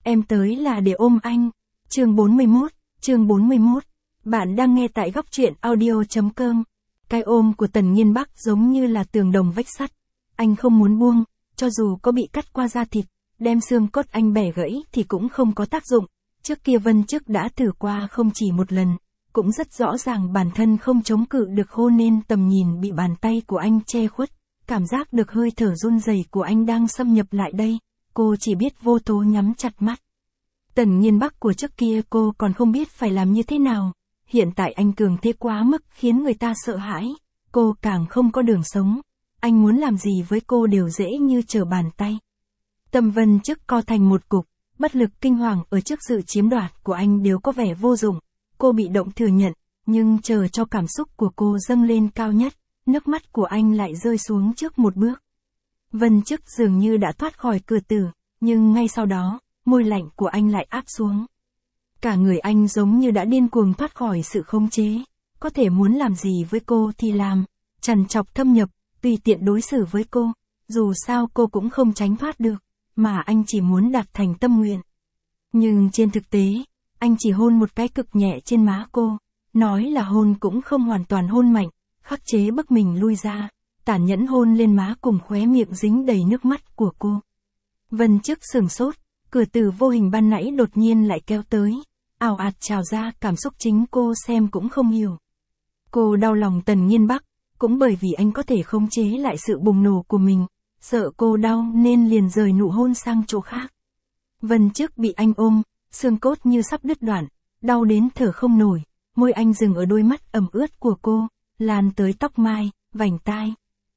Em tới là để ôm anh. Chương 41. Bạn đang nghe tại góc truyện audio.com. Cái ôm của Tần Nghiên Bắc giống như là tường đồng vách sắt. Anh không muốn buông, cho dù có bị cắt qua da thịt, đem xương cốt anh bẻ gãy thì cũng không có tác dụng. Trước kia Vân Chức đã thử qua không chỉ một lần, cũng rất rõ ràng bản thân không chống cự được hôn nên tầm nhìn bị bàn tay của anh che khuất. Cảm giác được hơi thở run rẩy của anh đang xâm nhập lại đây, cô chỉ biết vô tố nhắm chặt mắt. Tần Nghiên Bắc của trước kia cô còn không biết phải làm như thế nào, hiện tại anh cường thế quá mức khiến người ta sợ hãi, cô càng không có đường sống, anh muốn làm gì với cô đều dễ như trở bàn tay. Tâm Vân Chức co thành một cục, bất lực kinh hoàng ở trước sự chiếm đoạt của anh đều có vẻ vô dụng, cô bị động thừa nhận, nhưng chờ cho cảm xúc của cô dâng lên cao nhất, nước mắt của anh lại rơi xuống trước một bước. Vân Chức dường như đã thoát khỏi cửa tử, nhưng ngay sau đó, môi lạnh của anh lại áp xuống. Cả người anh giống như đã điên cuồng thoát khỏi sự khống chế, có thể muốn làm gì với cô thì làm, trằn trọc thâm nhập, tùy tiện đối xử với cô, dù sao cô cũng không tránh thoát được, mà anh chỉ muốn đạt thành tâm nguyện. Nhưng trên thực tế, anh chỉ hôn một cái cực nhẹ trên má cô, nói là hôn cũng không hoàn toàn hôn mạnh, khắc chế bức mình lui ra, tàn nhẫn hôn lên má cùng khóe miệng dính đầy nước mắt của cô. Vân Chức sửng sốt, cửa tử vô hình ban nãy đột nhiên lại kéo tới, ào ạt trào ra cảm xúc chính cô xem cũng không hiểu. Cô đau lòng Tần Nghiên Bắc, cũng bởi vì anh có thể khống chế lại sự bùng nổ của mình, sợ cô đau nên liền rời nụ hôn sang chỗ khác. Vân Chức bị anh ôm, xương cốt như sắp đứt đoạn, đau đến thở không nổi, môi anh dừng ở đôi mắt ẩm ướt của cô, lan tới tóc mai, vành tai.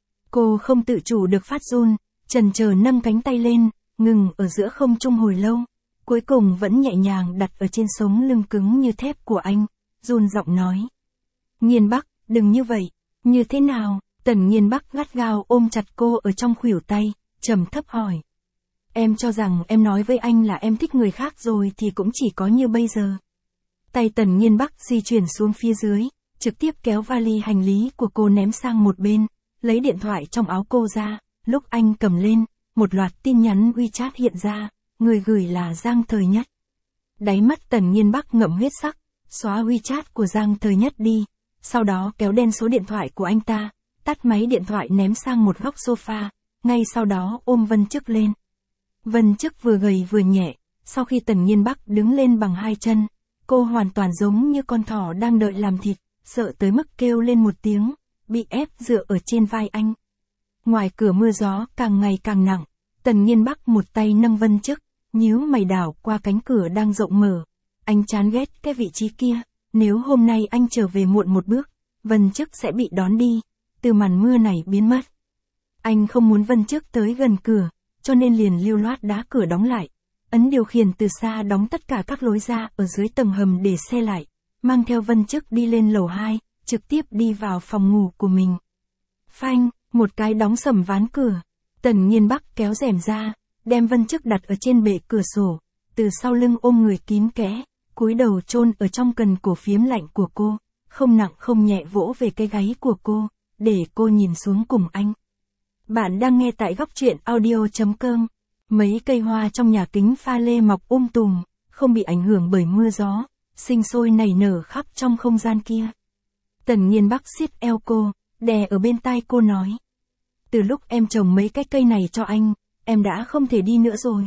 Cô không tự chủ được phát run, chần chờ nâng cánh tay lên, ngừng ở giữa không trung hồi lâu, cuối cùng vẫn nhẹ nhàng đặt ở trên sống lưng cứng như thép của anh, run giọng nói. Nghiên Bắc, đừng như vậy, như thế nào? Tần Nghiên Bắc gắt gao ôm chặt cô ở trong khuỷu tay, trầm thấp hỏi. Em cho rằng em nói với anh là em thích người khác rồi thì cũng chỉ có như bây giờ. Tay Tần Nghiên Bắc di chuyển xuống phía dưới, trực tiếp kéo vali hành lý của cô ném sang một bên, lấy điện thoại trong áo cô ra, lúc anh cầm lên, một loạt tin nhắn WeChat hiện ra, người gửi là Giang Thời Nhất. Đáy mắt Tần Nghiên Bắc ngậm huyết sắc, xóa WeChat của Giang Thời Nhất đi, sau đó kéo đen số điện thoại của anh ta, tắt máy điện thoại ném sang một góc sofa, ngay sau đó ôm Vân Chức lên. Vân Chức vừa gầy vừa nhẹ, sau khi Tần Nghiên Bắc đứng lên bằng hai chân, cô hoàn toàn giống như con thỏ đang đợi làm thịt, sợ tới mức kêu lên một tiếng, bị ép dựa ở trên vai anh. Ngoài cửa mưa gió càng ngày càng nặng, Tần Nghiên Bắc một tay nâng Vân Chức, nhíu mày đảo qua cánh cửa đang rộng mở. Anh chán ghét cái vị trí kia, nếu hôm nay anh trở về muộn một bước, Vân Chức sẽ bị đón đi, từ màn mưa này biến mất. Anh không muốn Vân Chức tới gần cửa, cho nên liền lưu loát đá cửa đóng lại, ấn điều khiển từ xa đóng tất cả các lối ra ở dưới tầng hầm để xe lại, mang theo Vân Chức đi lên lầu 2, trực tiếp đi vào phòng ngủ của mình. Phanh, một cái đóng sầm ván cửa, Tần Nghiên Bắc kéo rèm ra, đem Vân Chức đặt ở trên bệ cửa sổ, từ sau lưng ôm người kín kẽ, cúi đầu chôn ở trong cần cổ phiếm lạnh của cô, không nặng không nhẹ vỗ về cái gáy của cô, để cô nhìn xuống cùng anh. Bạn đang nghe tại góc truyện audio.com. Mấy cây hoa trong nhà kính pha lê mọc tùm, không bị ảnh hưởng bởi mưa gió, sinh sôi nảy nở khắp trong không gian kia. Tần Nghiên Bắc siết eo cô, đè ở bên tai cô nói. Từ lúc em trồng mấy cái cây này cho anh, em đã không thể đi nữa rồi.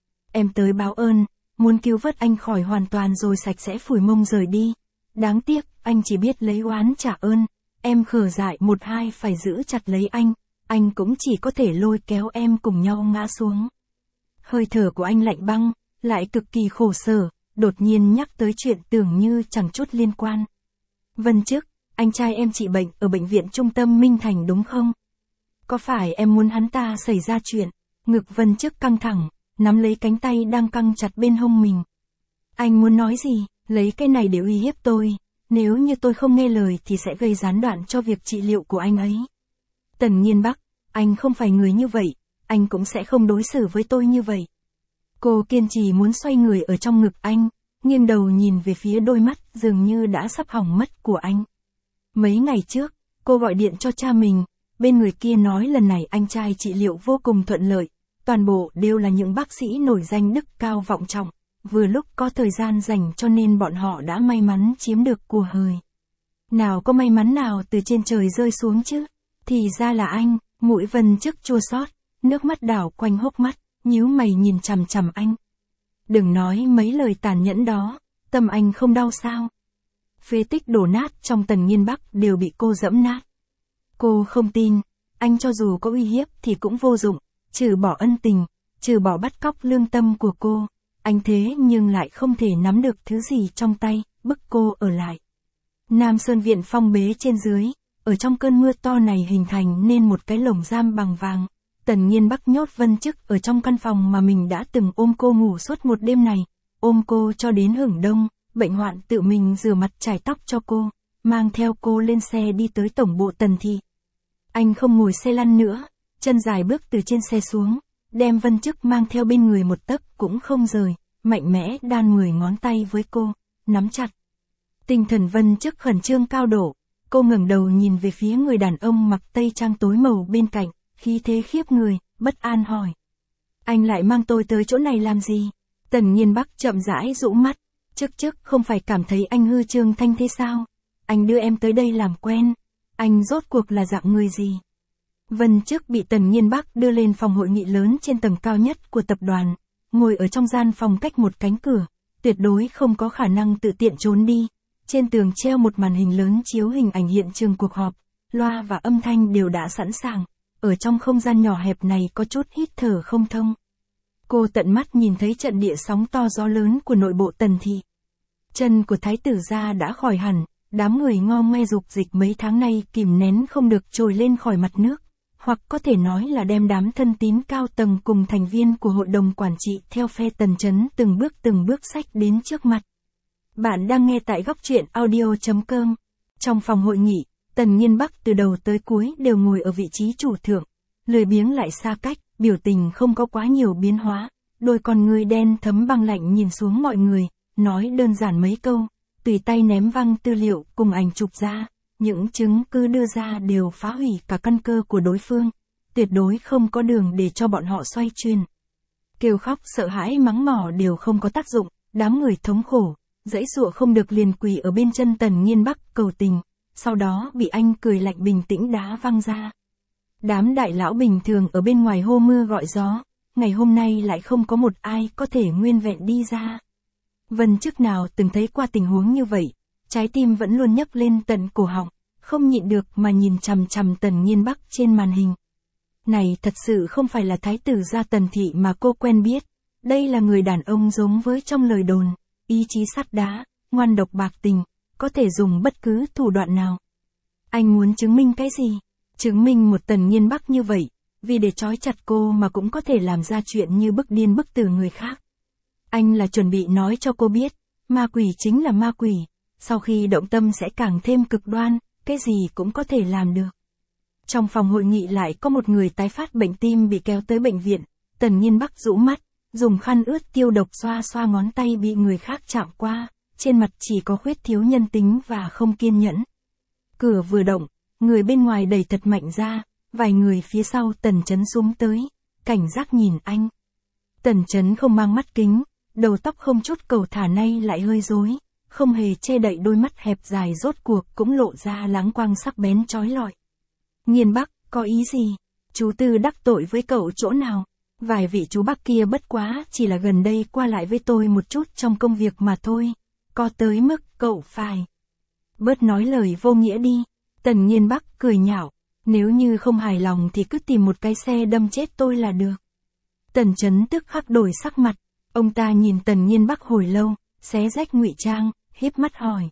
Em tới báo ơn, muốn cứu vớt anh khỏi hoàn toàn rồi sạch sẽ phủi mông rời đi. Đáng tiếc, anh chỉ biết lấy oán trả ơn, em khở dại một hai phải giữ chặt lấy anh cũng chỉ có thể lôi kéo em cùng nhau ngã xuống. Hơi thở của anh lạnh băng, lại cực kỳ khổ sở, đột nhiên nhắc tới chuyện tưởng như chẳng chút liên quan. Vân Chức, anh trai em trị bệnh ở bệnh viện trung tâm Minh Thành đúng không? Có phải em muốn hắn ta xảy ra chuyện? Ngực Vân Chức căng thẳng, nắm lấy cánh tay đang căng chặt bên hông mình. Anh muốn nói gì? Lấy cái này để uy hiếp tôi, nếu như tôi không nghe lời thì sẽ gây gián đoạn cho việc trị liệu của anh ấy. Tần Nghiên Bắc, anh không phải người như vậy, anh cũng sẽ không đối xử với tôi như vậy. Cô kiên trì muốn xoay người ở trong ngực anh, nghiêng đầu nhìn về phía đôi mắt dường như đã sắp hỏng mất của anh. Mấy ngày trước, cô gọi điện cho cha mình, bên người kia nói lần này anh trai trị liệu vô cùng thuận lợi, toàn bộ đều là những bác sĩ nổi danh đức cao vọng trọng, vừa lúc có thời gian dành cho nên bọn họ đã may mắn chiếm được của hời. Nào có may mắn nào từ trên trời rơi xuống chứ, thì ra là anh. Mũi Vân Chức chua xót, nước mắt đảo quanh hốc mắt, nhíu mày nhìn chằm chằm anh. Đừng nói mấy lời tàn nhẫn đó, tâm anh không đau sao? Phế tích đổ nát trong Tần Nghiên Bắc đều bị cô dẫm nát. Cô không tin, anh cho dù có uy hiếp thì cũng vô dụng, trừ bỏ ân tình, trừ bỏ bắt cóc lương tâm của cô, anh thế nhưng lại không thể nắm được thứ gì trong tay, bức cô ở lại. Nam Sơn Viện phong bế trên dưới, ở trong cơn mưa to này hình thành nên một cái lồng giam bằng vàng. Tần Nghiên Bắc nhốt Vân Chức ở trong căn phòng mà mình đã từng ôm cô ngủ suốt một đêm này, ôm cô cho đến hửng đông, bệnh hoạn tự mình rửa mặt chải tóc cho cô, mang theo cô lên xe đi tới tổng bộ Tần thị. Anh không ngồi xe lăn nữa, chân dài bước từ trên xe xuống, đem Vân Chức mang theo bên người một tấc cũng không rời, mạnh mẽ đan 10 ngón tay với cô, nắm chặt. Tinh thần Vân Chức khẩn trương cao độ, cô ngẩng đầu nhìn về phía người đàn ông mặc tây trang tối màu bên cạnh, khí thế khiếp người, bất an hỏi. Anh lại mang tôi tới chỗ này làm gì? Tần Nghiên Bắc chậm rãi rũ mắt, chức không phải cảm thấy anh hư trương thanh thế sao? Anh đưa em tới đây làm quen, anh rốt cuộc là dạng người gì? Vân Chức bị Tần Nghiên Bắc đưa lên phòng hội nghị lớn trên tầng cao nhất của tập đoàn, ngồi ở trong gian phòng cách một cánh cửa, tuyệt đối không có khả năng tự tiện trốn đi. Trên tường treo một màn hình lớn chiếu hình ảnh hiện trường cuộc họp, loa và âm thanh đều đã sẵn sàng, ở trong không gian nhỏ hẹp này có chút hít thở không thông. Cô tận mắt nhìn thấy trận địa sóng to gió lớn của nội bộ Tần thị. Chân của thái tử gia đã khỏi hẳn, đám người ngo ngoe dục dịch mấy tháng nay kìm nén không được trồi lên khỏi mặt nước, hoặc có thể nói là đem đám thân tín cao tầng cùng thành viên của hội đồng quản trị theo phe Tần Chấn từng bước xách đến trước mặt. Bạn đang nghe tại góc truyện audio.com. Trong phòng hội nghị, Tần Nghiên Bắc từ đầu tới cuối đều ngồi ở vị trí chủ thượng, lười biếng lại xa cách, biểu tình không có quá nhiều biến hóa, đôi con ngươi đen thấm băng lạnh nhìn xuống mọi người, nói đơn giản mấy câu, tùy tay ném văng tư liệu cùng ảnh chụp ra, những chứng cứ đưa ra đều phá hủy cả căn cơ của đối phương, tuyệt đối không có đường để cho bọn họ xoay chuyển. Kêu khóc sợ hãi mắng mỏ đều không có tác dụng, đám người thống khổ, dãy dụa không được liền quỳ ở bên chân Tần Nghiên Bắc cầu tình, sau đó bị anh cười lạnh bình tĩnh đá văng ra. Đám đại lão bình thường ở bên ngoài hô mưa gọi gió, ngày hôm nay lại không có một ai có thể nguyên vẹn đi ra. Vân Chức nào từng thấy qua tình huống như vậy, trái tim vẫn luôn nhấc lên tận cổ họng, không nhịn được mà nhìn chằm chằm Tần Nghiên Bắc trên màn hình. Này thật sự không phải là thái tử gia Tần thị mà cô quen biết, đây là người đàn ông giống với trong lời đồn, ý chí sắt đá, ngoan độc bạc tình, có thể dùng bất cứ thủ đoạn nào. Anh muốn chứng minh cái gì? Chứng minh một Tần Nghiên Bắc như vậy, vì để trói chặt cô mà cũng có thể làm ra chuyện như bức điên bức tử người khác. Anh là chuẩn bị nói cho cô biết, ma quỷ chính là ma quỷ, sau khi động tâm sẽ càng thêm cực đoan, cái gì cũng có thể làm được. Trong phòng hội nghị lại có một người tái phát bệnh tim bị kéo tới bệnh viện, Tần Nghiên Bắc rũ mắt, dùng khăn ướt tiêu độc xoa xoa ngón tay bị người khác chạm qua, trên mặt chỉ có khuyết thiếu nhân tính và không kiên nhẫn. Cửa vừa động, người bên ngoài đẩy thật mạnh ra, vài người phía sau Tần Chấn xúm tới, cảnh giác nhìn anh. Tần Chấn không mang mắt kính, đầu tóc không chút cầu thả nay lại hơi rối, không hề che đậy đôi mắt hẹp dài rốt cuộc cũng lộ ra láng quang sắc bén chói lọi. Nghiên Bắc, có ý gì? Chú Tư đắc tội với cậu chỗ nào? Vài vị chú bác kia bất quá chỉ là gần đây qua lại với tôi một chút trong công việc mà thôi, có tới mức cậu phải bớt nói lời vô nghĩa đi. Tần Nghiên Bắc cười nhạo, nếu như không hài lòng thì cứ tìm một cái xe đâm chết tôi là được. Tần Chấn tức khắc đổi sắc mặt, ông ta nhìn Tần Nghiên Bắc hồi lâu, xé rách ngụy trang, híp mắt hỏi.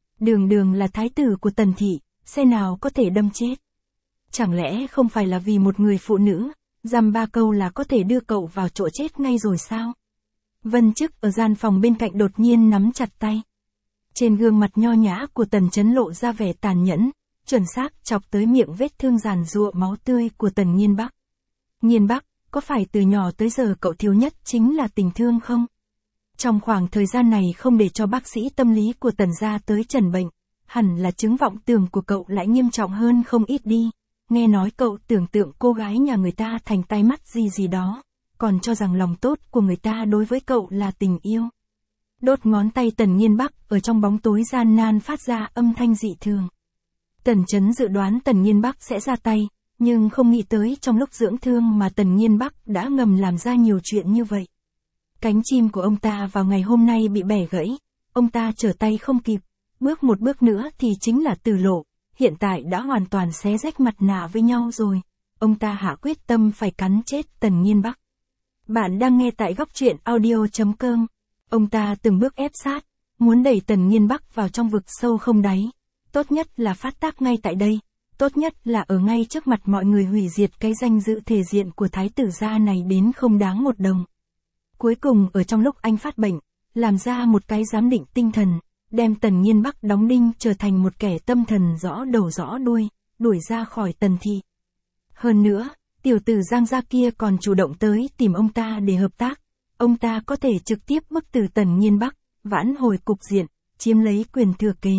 Đường là thái tử của Tần thị, xe nào có thể đâm chết? Chẳng lẽ không phải là vì một người phụ nữ, dăm ba câu là có thể đưa cậu vào chỗ chết ngay rồi sao? Vân Chức ở gian phòng bên cạnh đột nhiên nắm chặt tay. Trên gương mặt nho nhã của Tần Chấn lộ ra vẻ tàn nhẫn, chuẩn xác chọc tới miệng vết thương giàn giụa máu tươi của Tần Nghiên Bắc. Nghiên Bắc, có phải từ nhỏ tới giờ cậu thiếu nhất chính là tình thương không? Trong khoảng thời gian này không để cho bác sĩ tâm lý của Tần gia tới trần bệnh, hẳn là chứng vọng tưởng của cậu lại nghiêm trọng hơn không ít đi. Nghe nói cậu tưởng tượng cô gái nhà người ta thành tai mắt gì đó, còn cho rằng lòng tốt của người ta đối với cậu là tình yêu. Đốt ngón tay Tần Nghiên Bắc ở trong bóng tối gian nan phát ra âm thanh dị thường. Tần Chấn dự đoán Tần Nghiên Bắc sẽ ra tay, nhưng không nghĩ tới trong lúc dưỡng thương mà Tần Nghiên Bắc đã ngầm làm ra nhiều chuyện như vậy. Cánh chim của ông ta vào ngày hôm nay bị bẻ gãy, ông ta trở tay không kịp, bước một bước nữa thì chính là tử lộ, hiện tại đã hoàn toàn xé rách mặt nạ với nhau rồi. Ông ta hạ quyết tâm phải cắn chết Tần Nghiên Bắc. Bạn đang nghe tại góc truyện audio.com. Ông ta từng bước ép sát, muốn đẩy Tần Nghiên Bắc vào trong vực sâu không đáy. Tốt nhất là phát tác ngay tại đây, tốt nhất là ở ngay trước mặt mọi người hủy diệt cái danh dự thể diện của thái tử gia này đến không đáng một đồng. Cuối cùng ở trong lúc anh phát bệnh, làm ra một cái giám định tinh thần, đem Tần Nghiên Bắc đóng đinh trở thành một kẻ tâm thần rõ đầu rõ đuôi, đuổi ra khỏi Tần thị. Hơn nữa, tiểu tử Giang gia kia còn chủ động tới tìm ông ta để hợp tác. Ông ta có thể trực tiếp bức tử Tần Nghiên Bắc, vãn hồi cục diện, chiếm lấy quyền thừa kế.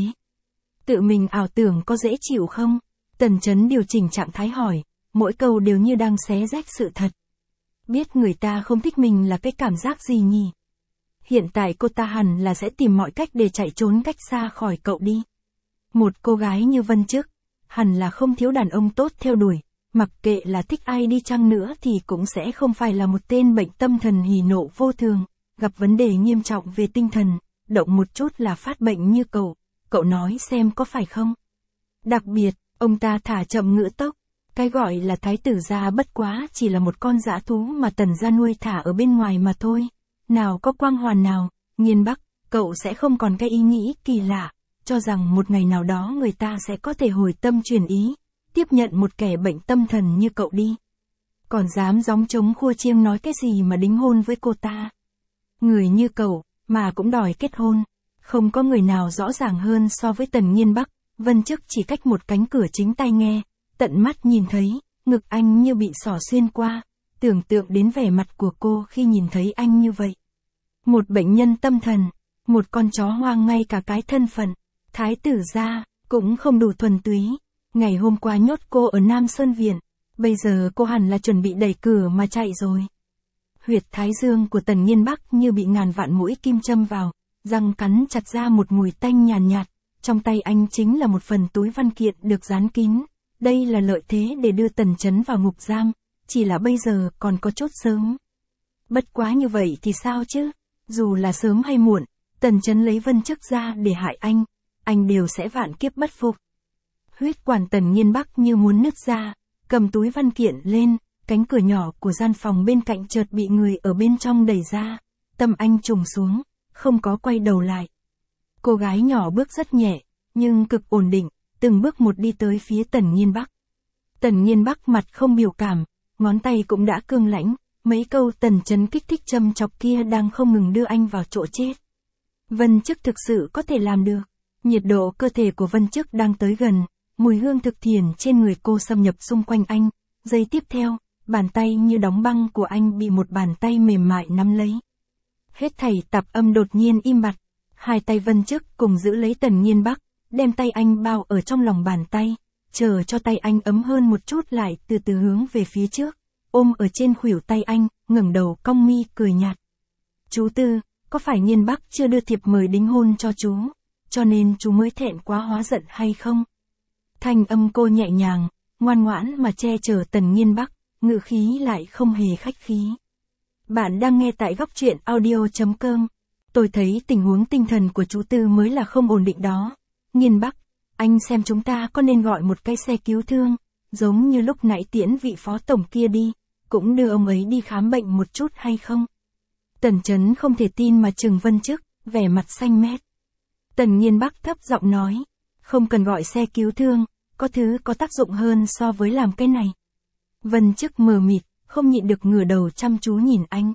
Tự mình ảo tưởng có dễ chịu không? Tần Chấn điều chỉnh trạng thái hỏi, mỗi câu đều như đang xé rách sự thật. Biết người ta không thích mình là cái cảm giác gì nhỉ? Hiện tại cô ta hẳn là sẽ tìm mọi cách để chạy trốn cách xa khỏi cậu đi. Một cô gái như Vân Chức, hẳn là không thiếu đàn ông tốt theo đuổi, mặc kệ là thích ai đi chăng nữa thì cũng sẽ không phải là một tên bệnh tâm thần hỉ nộ vô thường, gặp vấn đề nghiêm trọng về tinh thần, động một chút là phát bệnh như cậu nói xem có phải không? Đặc biệt, ông ta thả chậm ngữ tốc, cái gọi là thái tử gia bất quá chỉ là một con dã thú mà Tần gia nuôi thả ở bên ngoài mà thôi. Nào có quang hoàn nào, Nghiên Bắc, cậu sẽ không còn cái ý nghĩ kỳ lạ, cho rằng một ngày nào đó người ta sẽ có thể hồi tâm chuyển ý, tiếp nhận một kẻ bệnh tâm thần như cậu đi. Còn dám gióng trống khua chiêng nói cái gì mà đính hôn với cô ta. Người như cậu, mà cũng đòi kết hôn, không có người nào rõ ràng hơn so với Tần Nghiên Bắc. Vân Chức chỉ cách một cánh cửa chính tai nghe, tận mắt nhìn thấy, ngực anh như bị xỏ xuyên qua, tưởng tượng đến vẻ mặt của cô khi nhìn thấy anh như vậy. Một bệnh nhân tâm thần, một con chó hoang ngay cả cái thân phận, thái tử gia, cũng không đủ thuần túy. Ngày hôm qua nhốt cô ở Nam Sơn Viện, bây giờ cô hẳn là chuẩn bị đẩy cửa mà chạy rồi. Huyệt thái dương của Tần Nghiên Bắc như bị ngàn vạn mũi kim châm vào, răng cắn chặt ra một mùi tanh nhàn nhạt. Trong tay anh chính là một phần túi văn kiện được dán kín. Đây là lợi thế để đưa Tần Chấn vào ngục giam, chỉ là bây giờ còn có chút sớm. Bất quá như vậy thì sao chứ? Dù là sớm hay muộn, Tần Chấn lấy Vân Chức ra để hại anh đều sẽ vạn kiếp bất phục. Huyết quản Tần Nghiên Bắc như muốn nứt ra, cầm túi văn kiện lên, cánh cửa nhỏ của gian phòng bên cạnh chợt bị người ở bên trong đẩy ra, tâm anh trùng xuống, không có quay đầu lại. Cô gái nhỏ bước rất nhẹ, nhưng cực ổn định, từng bước một đi tới phía Tần Nghiên Bắc. Tần Nghiên Bắc mặt không biểu cảm, ngón tay cũng đã cương lãnh, mấy câu Tần Chấn kích thích châm chọc kia đang không ngừng đưa anh vào chỗ chết. Vân Chức thực sự có thể làm được. Nhiệt độ cơ thể của Vân Chức đang tới gần, mùi hương thực thiền trên người cô xâm nhập xung quanh anh. Giây tiếp theo, bàn tay như đóng băng của anh bị một bàn tay mềm mại nắm lấy. Hết thảy tạp âm đột nhiên im bặt. Hai tay Vân Chức cùng giữ lấy Tần Nghiên Bắc, đem tay anh bao ở trong lòng bàn tay, chờ cho tay anh ấm hơn một chút lại từ từ hướng về phía trước, ôm ở trên khuỷu tay anh, ngẩng đầu cong mi cười nhạt. Chú Tư, có phải Nghiên Bắc chưa đưa thiệp mời đính hôn cho chú, cho nên chú mới thẹn quá hóa giận hay không? Thanh âm cô nhẹ nhàng, ngoan ngoãn mà che chở Tần Nghiên Bắc, ngữ khí lại không hề khách khí. Bạn đang nghe tại góc truyện audio.com. Tôi thấy tình huống tinh thần của chú Tư mới là không ổn định đó. Nghiên Bắc, anh xem chúng ta có nên gọi một cái xe cứu thương, giống như lúc nãy tiễn vị phó tổng kia đi, cũng đưa ông ấy đi khám bệnh một chút hay không? Tần Chấn không thể tin mà trừng Vân Chức, vẻ mặt xanh mét. Tần Nghiên Bắc thấp giọng nói, không cần gọi xe cứu thương, có thứ có tác dụng hơn so với làm cái này. Vân Chức mờ mịt, không nhịn được ngửa đầu chăm chú nhìn anh.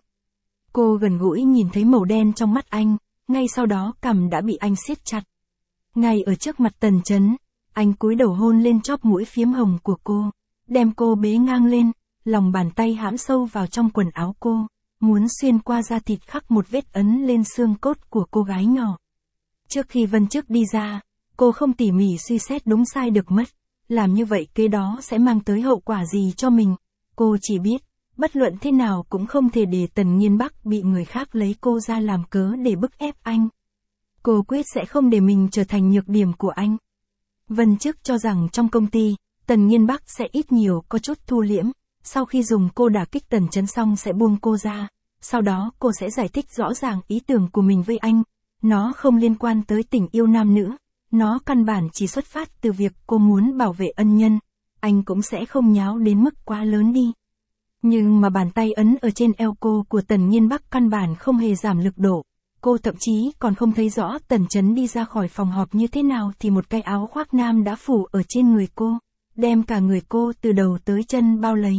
Cô gần gũi nhìn thấy màu đen trong mắt anh, ngay sau đó cằm đã bị anh siết chặt. Ngay ở trước mặt Tần Chấn, anh cúi đầu hôn lên chóp mũi phiếm hồng của cô, đem cô bế ngang lên, lòng bàn tay hãm sâu vào trong quần áo cô, muốn xuyên qua da thịt khắc một vết ấn lên xương cốt của cô gái nhỏ. Trước khi Vân Chức đi ra, cô không tỉ mỉ suy xét đúng sai được mất, làm như vậy kế đó sẽ mang tới hậu quả gì cho mình. Cô chỉ biết, bất luận thế nào cũng không thể để Tần Nghiên Bắc bị người khác lấy cô ra làm cớ để bức ép anh. Cô quyết sẽ không để mình trở thành nhược điểm của anh. Vân Chức cho rằng trong công ty, Tần Nghiên Bắc sẽ ít nhiều có chút thu liễm, sau khi dùng cô đả kích Tần Chấn xong sẽ buông cô ra, sau đó cô sẽ giải thích rõ ràng ý tưởng của mình với anh, nó không liên quan tới tình yêu nam nữ, nó căn bản chỉ xuất phát từ việc cô muốn bảo vệ ân nhân, anh cũng sẽ không nháo đến mức quá lớn đi. Nhưng mà bàn tay ấn ở trên eo cô của Tần Nghiên Bắc căn bản không hề giảm lực độ. Cô thậm chí còn không thấy rõ Tần Chấn đi ra khỏi phòng họp như thế nào thì một cái áo khoác nam đã phủ ở trên người cô, đem cả người cô từ đầu tới chân bao lấy.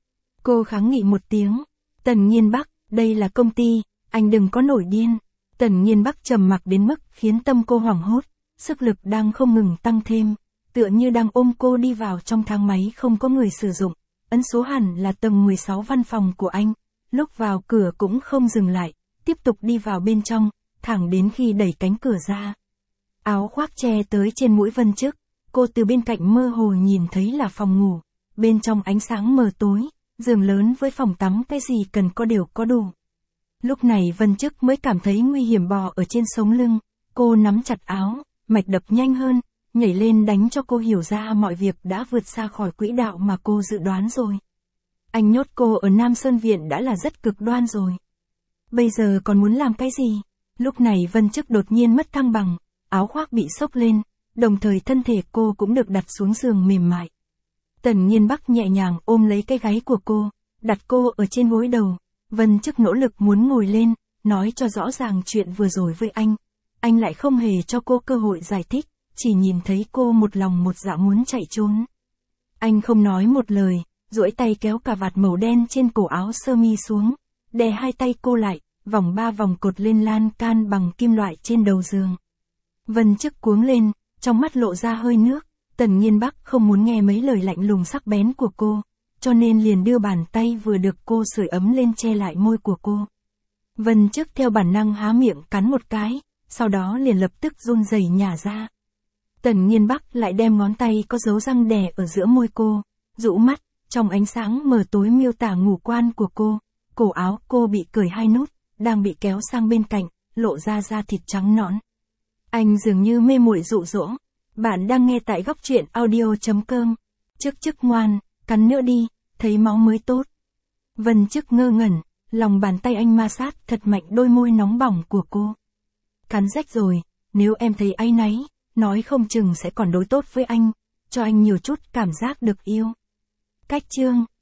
Cô kháng nghị một tiếng, Tần Nghiên Bắc, đây là công ty, anh đừng có nổi điên. Tần Nghiên Bắc trầm mặc đến mức khiến tâm cô hoảng hốt, sức lực đang không ngừng tăng thêm, tựa như đang ôm cô đi vào trong thang máy không có người sử dụng, ấn số hẳn là tầng 16 văn phòng của anh, lúc vào cửa cũng không dừng lại, tiếp tục đi vào bên trong, thẳng đến khi đẩy cánh cửa ra. Áo khoác che tới trên mũi Vân Chức, cô từ bên cạnh mơ hồ nhìn thấy là phòng ngủ, bên trong ánh sáng mờ tối, giường lớn với phòng tắm cái gì cần có đều có đủ. Lúc này Vân Chức mới cảm thấy nguy hiểm bò ở trên sống lưng, cô nắm chặt áo, mạch đập nhanh hơn, nhảy lên đánh cho cô hiểu ra mọi việc đã vượt xa khỏi quỹ đạo mà cô dự đoán rồi. Anh nhốt cô ở Nam Sơn Viện đã là rất cực đoan rồi. Bây giờ còn muốn làm cái gì? Lúc này Vân Chức đột nhiên mất thăng bằng, áo khoác bị xốc lên, đồng thời thân thể cô cũng được đặt xuống giường mềm mại. Tần Nghiên Bắc nhẹ nhàng ôm lấy cái gáy của cô, đặt cô ở trên gối đầu. Vân Chức nỗ lực muốn ngồi lên, nói cho rõ ràng chuyện vừa rồi với anh lại không hề cho cô cơ hội giải thích, chỉ nhìn thấy cô một lòng một dạ muốn chạy trốn. Anh không nói một lời, duỗi tay kéo cà vạt màu đen trên cổ áo sơ mi xuống, đè hai tay cô lại, vòng 3 vòng cột lên lan can bằng kim loại trên đầu giường. Vân Chức cuống lên, trong mắt lộ ra hơi nước, Tần Nghiên Bắc không muốn nghe mấy lời lạnh lùng sắc bén của cô, cho nên liền đưa bàn tay vừa được cô sưởi ấm lên che lại môi của cô. Vân Chức theo bản năng há miệng cắn một cái, sau đó liền lập tức run rẩy nhả ra. Tần Nghiên Bắc lại đem ngón tay có dấu răng đè ở giữa môi cô, rũ mắt, trong ánh sáng mờ tối miêu tả ngũ quan của cô, cổ áo cô bị cởi 2 nút, đang bị kéo sang bên cạnh, lộ ra da thịt trắng nõn. Anh dường như mê muội dụ dỗ. Bạn đang nghe tại góc truyện audio.com. Chức ngoan, cắn nữa đi, thấy máu mới tốt. Vân Chức ngơ ngẩn, lòng bàn tay anh ma sát thật mạnh đôi môi nóng bỏng của cô. Cắn rách rồi, nếu em thấy áy náy, nói không chừng sẽ còn đối tốt với anh, cho anh nhiều chút cảm giác được yêu. Cách chương